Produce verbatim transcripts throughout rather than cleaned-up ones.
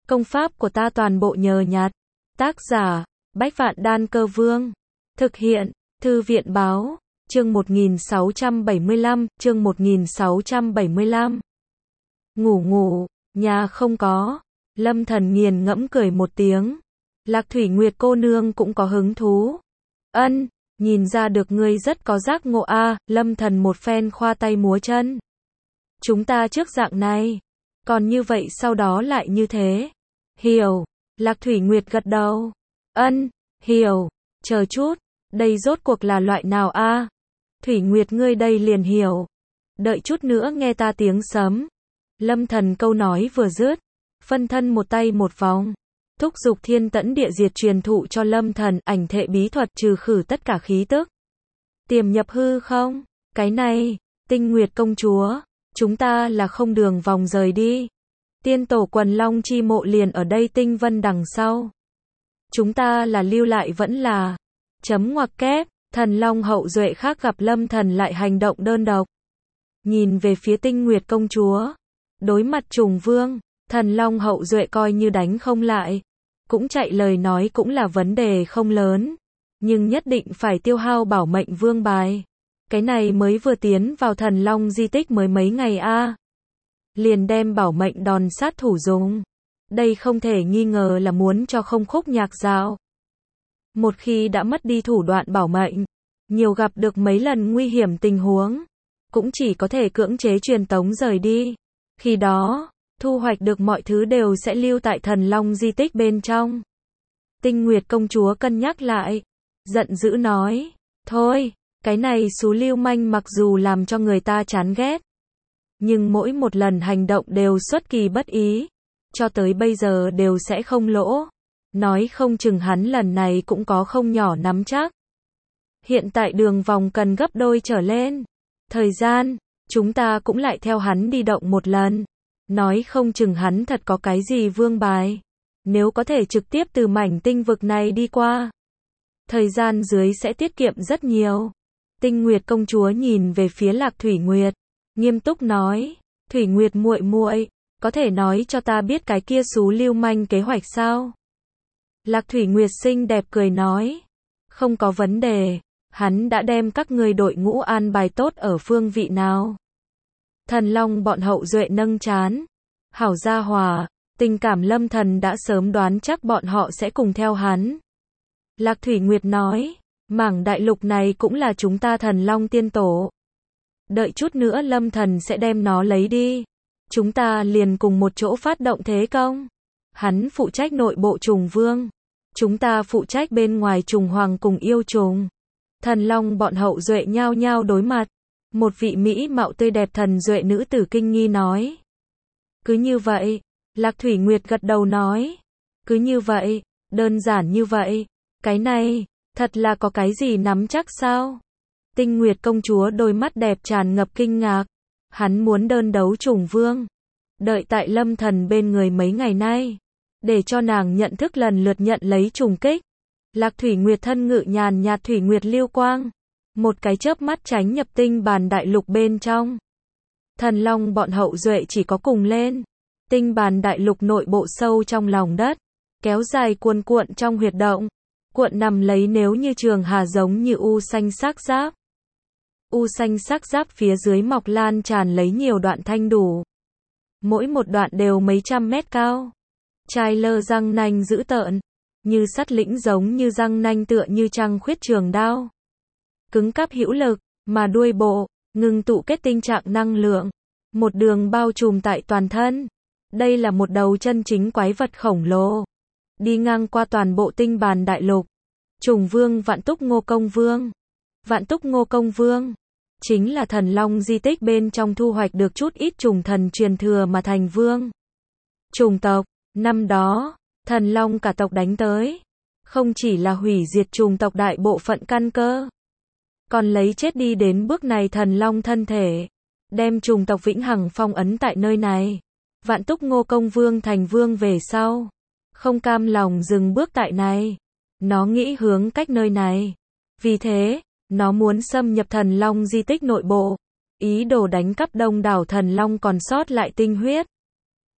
Công pháp của ta toàn bộ nhờ nhặt. Tác giả, Bách Vạn Đan Cơ Vương. Thực hiện, Thư viện Báo. Chương một nghìn sáu trăm bảy mươi lăm, chương một nghìn sáu trăm bảy mươi lăm. Ngủ ngủ, nhà không có. Lâm Thần nghiền ngẫm cười một tiếng. Lạc Thủy Nguyệt cô nương cũng có hứng thú. Ân, nhìn ra được ngươi rất có giác ngộ a. Lâm Thần một phen khoa tay múa chân. Chúng ta trước dạng này, còn như vậy sau đó lại như thế. Hiểu. Lạc Thủy Nguyệt gật đầu. Ân, hiểu. Chờ chút, đây rốt cuộc là loại nào a? Thủy Nguyệt ngươi đây liền hiểu. Đợi chút nữa nghe ta tiếng sấm. Lâm Thần câu nói vừa dứt, phân thân một tay một vòng, thúc giục thiên tẫn địa diệt truyền thụ cho Lâm Thần ảnh thệ bí thuật trừ khử tất cả khí tức. Tiềm nhập hư không? Cái này, Tinh Nguyệt công chúa, chúng ta là không đường vòng rời đi. Tiên tổ quần long chi mộ liền ở đây tinh vân đằng sau. Chúng ta là lưu lại vẫn là chấm ngoặc kép. Thần long hậu duệ khác gặp Lâm Thần lại hành động đơn độc. Nhìn về phía Tinh Nguyệt công chúa. Đối mặt trùng vương, thần long hậu duệ coi như đánh không lại. Cũng chạy lời nói cũng là vấn đề không lớn. Nhưng nhất định phải tiêu hao bảo mệnh vương bài. Cái này mới vừa tiến vào thần long di tích mới mấy ngày a, liền đem bảo mệnh đòn sát thủ dùng. Đây không thể nghi ngờ là muốn cho không khúc nhạc dạo. Một khi đã mất đi thủ đoạn bảo mệnh, nhiều gặp được mấy lần nguy hiểm tình huống, cũng chỉ có thể cưỡng chế truyền tống rời đi. Khi đó, thu hoạch được mọi thứ đều sẽ lưu tại thần long di tích bên trong. Tinh Nguyệt công chúa cân nhắc lại, giận dữ nói, thôi, cái này xú lưu manh mặc dù làm cho người ta chán ghét, nhưng mỗi một lần hành động đều xuất kỳ bất ý, cho tới bây giờ đều sẽ không lỗ. Nói không chừng hắn lần này cũng có không nhỏ nắm chắc. Hiện tại đường vòng cần gấp đôi trở lên. Thời gian, chúng ta cũng lại theo hắn đi động một lần. Nói không chừng hắn thật có cái gì vương bài. Nếu có thể trực tiếp từ mảnh tinh vực này đi qua, thời gian dưới sẽ tiết kiệm rất nhiều. Tinh Nguyệt công chúa nhìn về phía Lạc Thủy Nguyệt, nghiêm túc nói, Thủy Nguyệt muội muội, có thể nói cho ta biết cái kia xú lưu manh kế hoạch sao? Lạc Thủy Nguyệt xinh đẹp cười nói, không có vấn đề, hắn đã đem các ngươi đội ngũ an bài tốt ở phương vị nào. Thần long bọn hậu duệ nâng trán, hảo gia hòa, tình cảm Lâm Thần đã sớm đoán chắc bọn họ sẽ cùng theo hắn. Lạc Thủy Nguyệt nói, mảng đại lục này cũng là chúng ta thần long tiên tổ. Đợi chút nữa Lâm Thần sẽ đem nó lấy đi. Chúng ta liền cùng một chỗ phát động thế công. Hắn phụ trách nội bộ trùng vương. Chúng ta phụ trách bên ngoài trùng hoàng cùng yêu trùng. Thần long bọn hậu duệ nhao nhao đối mặt. Một vị mỹ mạo tươi đẹp thần duệ nữ tử kinh nghi nói. Cứ như vậy, Lạc Thủy Nguyệt gật đầu nói. Cứ như vậy, đơn giản như vậy. Cái này, thật là có cái gì nắm chắc sao? Tinh Nguyệt công chúa đôi mắt đẹp tràn ngập kinh ngạc. Hắn muốn đơn đấu trùng vương. Đợi tại Lâm Thần bên người mấy ngày nay. Để cho nàng nhận thức lần lượt nhận lấy trùng kích. Lạc Thủy Nguyệt thân ngự nhàn nhạt Thủy Nguyệt lưu quang. Một cái chớp mắt tránh nhập tinh bàn đại lục bên trong. Thần long bọn hậu duệ chỉ có cùng lên. Tinh bàn đại lục nội bộ sâu trong lòng đất. Kéo dài cuồn cuộn trong huyệt động. Cuộn nằm lấy nếu như trường hà giống như u xanh sắc giáp. U xanh sắc giáp phía dưới mọc lan tràn lấy nhiều đoạn thanh đủ. Mỗi một đoạn đều mấy trăm mét cao. Trai lơ răng nanh dữ tợn. Như sắt lĩnh giống như răng nanh tựa như trăng khuyết trường đao. Cứng cáp hữu lực, mà đuôi bộ, ngừng tụ kết tinh trạng năng lượng. Một đường bao trùm tại toàn thân. Đây là một đầu chân chính quái vật khổng lồ. Đi ngang qua toàn bộ tinh bàn đại lục. Trùng vương Vạn Túc Ngô Công Vương. Vạn Túc Ngô Công Vương chính là thần long di tích bên trong thu hoạch được chút ít trùng thần truyền thừa mà thành vương. Trùng tộc, năm đó, thần long cả tộc đánh tới. Không chỉ là hủy diệt trùng tộc đại bộ phận căn cơ. Còn lấy chết đi đến bước này thần long thân thể. Đem trùng tộc vĩnh hằng phong ấn tại nơi này. Vạn Túc Ngô Công Vương thành vương về sau. Không cam lòng dừng bước tại này. Nó nghĩ hướng cách nơi này. Vì thế, nó muốn xâm nhập thần long di tích nội bộ. Ý đồ đánh cắp đông đảo thần long còn sót lại tinh huyết.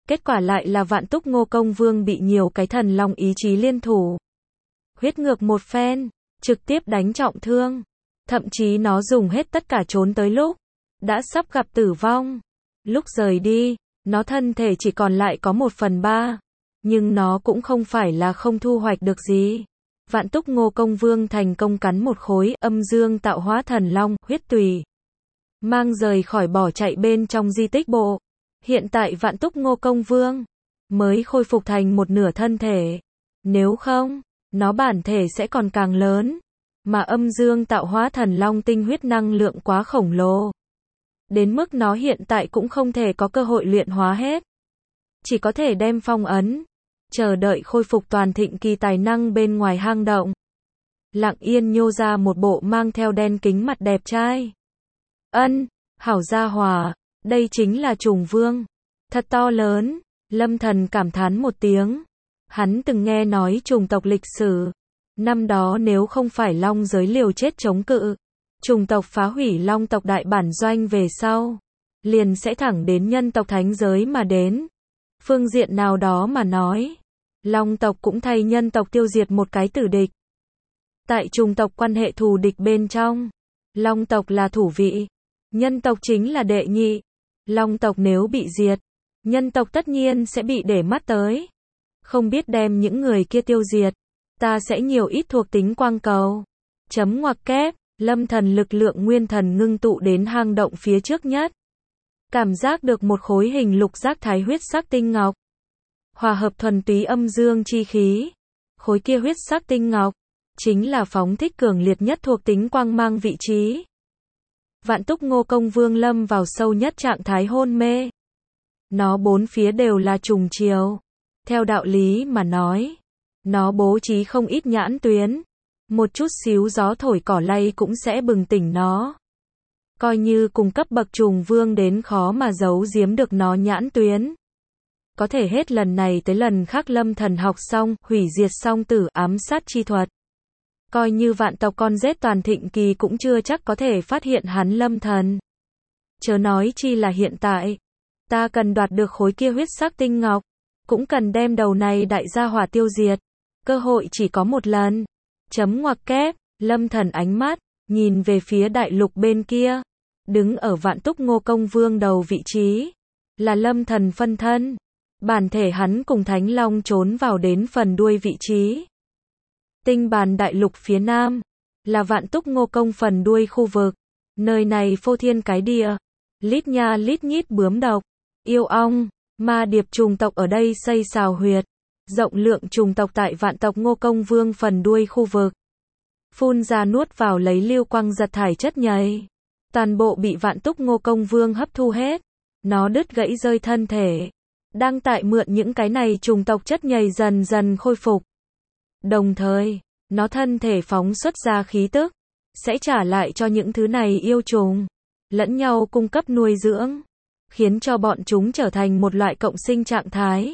Kết quả lại là Vạn Túc Ngô Công Vương bị nhiều cái thần long ý chí liên thủ. Huyết ngược một phen, trực tiếp đánh trọng thương. Thậm chí nó dùng hết tất cả trốn tới lúc đã sắp gặp tử vong. Lúc rời đi, nó thân thể chỉ còn lại có một phần ba. Nhưng nó cũng không phải là không thu hoạch được gì. Vạn Túc Ngô Công Vương thành công cắn một khối âm dương tạo hóa thần long, huyết tùy. Mang rời khỏi bỏ chạy bên trong di tích bộ. Hiện tại Vạn Túc Ngô Công Vương mới khôi phục thành một nửa thân thể. Nếu không, nó bản thể sẽ còn càng lớn. Mà âm dương tạo hóa thần long tinh huyết năng lượng quá khổng lồ. Đến mức nó hiện tại cũng không thể có cơ hội luyện hóa hết. Chỉ có thể đem phong ấn. Chờ đợi khôi phục toàn thịnh kỳ tài năng bên ngoài hang động. Lặng yên nhô ra một bộ mang theo đen kính mặt đẹp trai. Ân, hảo gia hỏa, đây chính là trùng vương. Thật to lớn, Lâm Thần cảm thán một tiếng. Hắn từng nghe nói trùng tộc lịch sử. Năm đó nếu không phải long giới liều chết chống cự, trùng tộc phá hủy long tộc đại bản doanh về sau, liền sẽ thẳng đến nhân tộc thánh giới mà đến. Phương diện nào đó mà nói, long tộc cũng thay nhân tộc tiêu diệt một cái tử địch. Tại trùng tộc quan hệ thù địch bên trong, long tộc là thủ vị, nhân tộc chính là đệ nhị. Long tộc nếu bị diệt, nhân tộc tất nhiên sẽ bị để mắt tới. Không biết đem những người kia tiêu diệt, ta sẽ nhiều ít thuộc tính quang cầu. Chấm ngoặc kép, Lâm Thần lực lượng nguyên thần ngưng tụ đến hang động phía trước nhất. Cảm giác được một khối hình lục giác thái huyết sắc tinh ngọc. Hòa hợp thuần túy âm dương chi khí. Khối kia huyết sắc tinh ngọc, chính là phóng thích cường liệt nhất thuộc tính quang mang vị trí. Vạn Túc Ngô Công Vương lâm vào sâu nhất trạng thái hôn mê. Nó bốn phía đều là trùng chiều. Theo đạo lý mà nói, nó bố trí không ít nhãn tuyến. Một chút xíu gió thổi cỏ lay cũng sẽ bừng tỉnh nó. Coi như cùng cấp bậc trùng vương đến khó mà giấu giếm được nó nhãn tuyến. Có thể hết lần này tới lần khác Lâm Thần học xong, hủy diệt song tử ám sát chi thuật. Coi như vạn tộc con rết toàn thịnh kỳ cũng chưa chắc có thể phát hiện hắn Lâm Thần. Chớ nói chi là hiện tại. Ta cần đoạt được khối kia huyết sắc tinh ngọc. Cũng cần đem đầu này đại gia hỏa tiêu diệt. Cơ hội chỉ có một lần. Chấm ngoặc kép, Lâm Thần ánh mắt, nhìn về phía đại lục bên kia. Đứng ở Vạn Túc Ngô Công Vương đầu vị trí. Là Lâm Thần phân thân. Bản thể hắn cùng Thánh Long trốn vào đến phần đuôi vị trí. Tinh bàn đại lục phía nam. Là Vạn Túc Ngô Công phần đuôi khu vực. Nơi này phô thiên cái địa. Lít nha lít nhít bướm độc. Yêu ong, ma điệp trùng tộc ở đây xây xào huyệt. Rộng lượng trùng tộc tại Vạn tộc Ngô Công Vương phần đuôi khu vực. Phun ra nuốt vào lấy lưu quang giật thải chất nhầy. Toàn bộ bị Vạn Túc Ngô Công Vương hấp thu hết. Nó đứt gãy rơi thân thể. Đang tại mượn những cái này trùng tộc chất nhầy dần dần khôi phục. Đồng thời, nó thân thể phóng xuất ra khí tức. Sẽ trả lại cho những thứ này yêu trùng. Lẫn nhau cung cấp nuôi dưỡng. Khiến cho bọn chúng trở thành một loại cộng sinh trạng thái.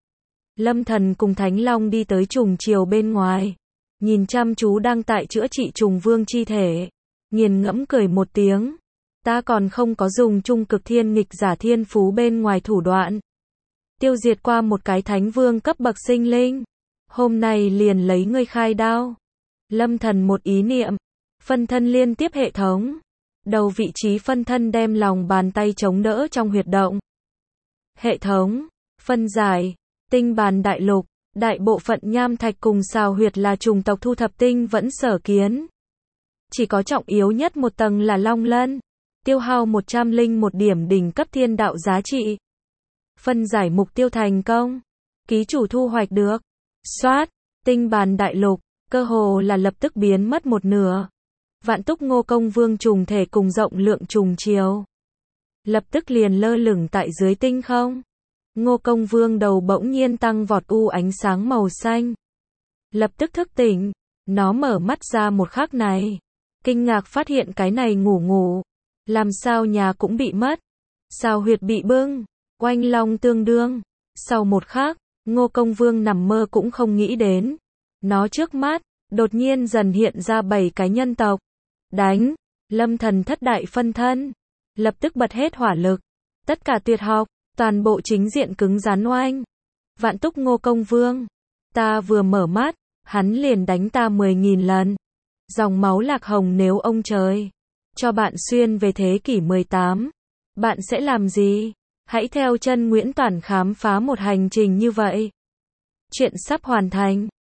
Lâm Thần cùng Thánh Long đi tới trùng chiều bên ngoài. Nhìn chăm chú đang tại chữa trị trùng vương chi thể. Nghiền ngẫm cười một tiếng. Ta còn không có dùng trung cực thiên nghịch giả thiên phú bên ngoài thủ đoạn. Tiêu diệt qua một cái thánh vương cấp bậc sinh linh. Hôm nay liền lấy ngươi khai đao. Lâm Thần một ý niệm. Phân thân liên tiếp hệ thống. Đầu vị trí phân thân đem lòng bàn tay chống đỡ trong huyệt động. Hệ thống. Phân giải. Tinh bàn đại lục. Đại bộ phận nham thạch cùng xào huyệt là trùng tộc thu thập tinh vẫn sở kiến. Chỉ có trọng yếu nhất một tầng là long lân. Tiêu hao một trăm lẻ một điểm đỉnh cấp thiên đạo giá trị. Phân giải mục tiêu thành công. Ký chủ thu hoạch được. Soát. Tinh bàn đại lục. Cơ hồ là lập tức biến mất một nửa. Vạn Túc Ngô Công Vương trùng thể cùng rộng lượng trùng chiều. Lập tức liền lơ lửng tại dưới tinh không. Ngô Công Vương đầu bỗng nhiên tăng vọt u ánh sáng màu xanh. Lập tức thức tỉnh. Nó mở mắt ra một khắc này. Kinh ngạc phát hiện cái này ngủ ngủ. Làm sao nhà cũng bị mất. Sao huyệt bị bưng. Oanh long tương đương. Sau một khắc, Ngô Công Vương nằm mơ cũng không nghĩ đến. Nó trước mắt, đột nhiên dần hiện ra bảy cái nhân tộc. Đánh. Lâm Thần thất đại phân thân. Lập tức bật hết hỏa lực. Tất cả tuyệt học, Toàn bộ chính diện cứng rắn oanh. Vạn túc Ngô Công Vương. Ta vừa mở mắt, hắn liền đánh ta mười nghìn lần. Dòng máu lạc hồng, nếu ông trời cho bạn xuyên về thế kỷ mười tám, bạn sẽ làm gì? Hãy theo chân Nguyễn Toản khám phá một hành trình như vậy. Chuyện sắp hoàn thành.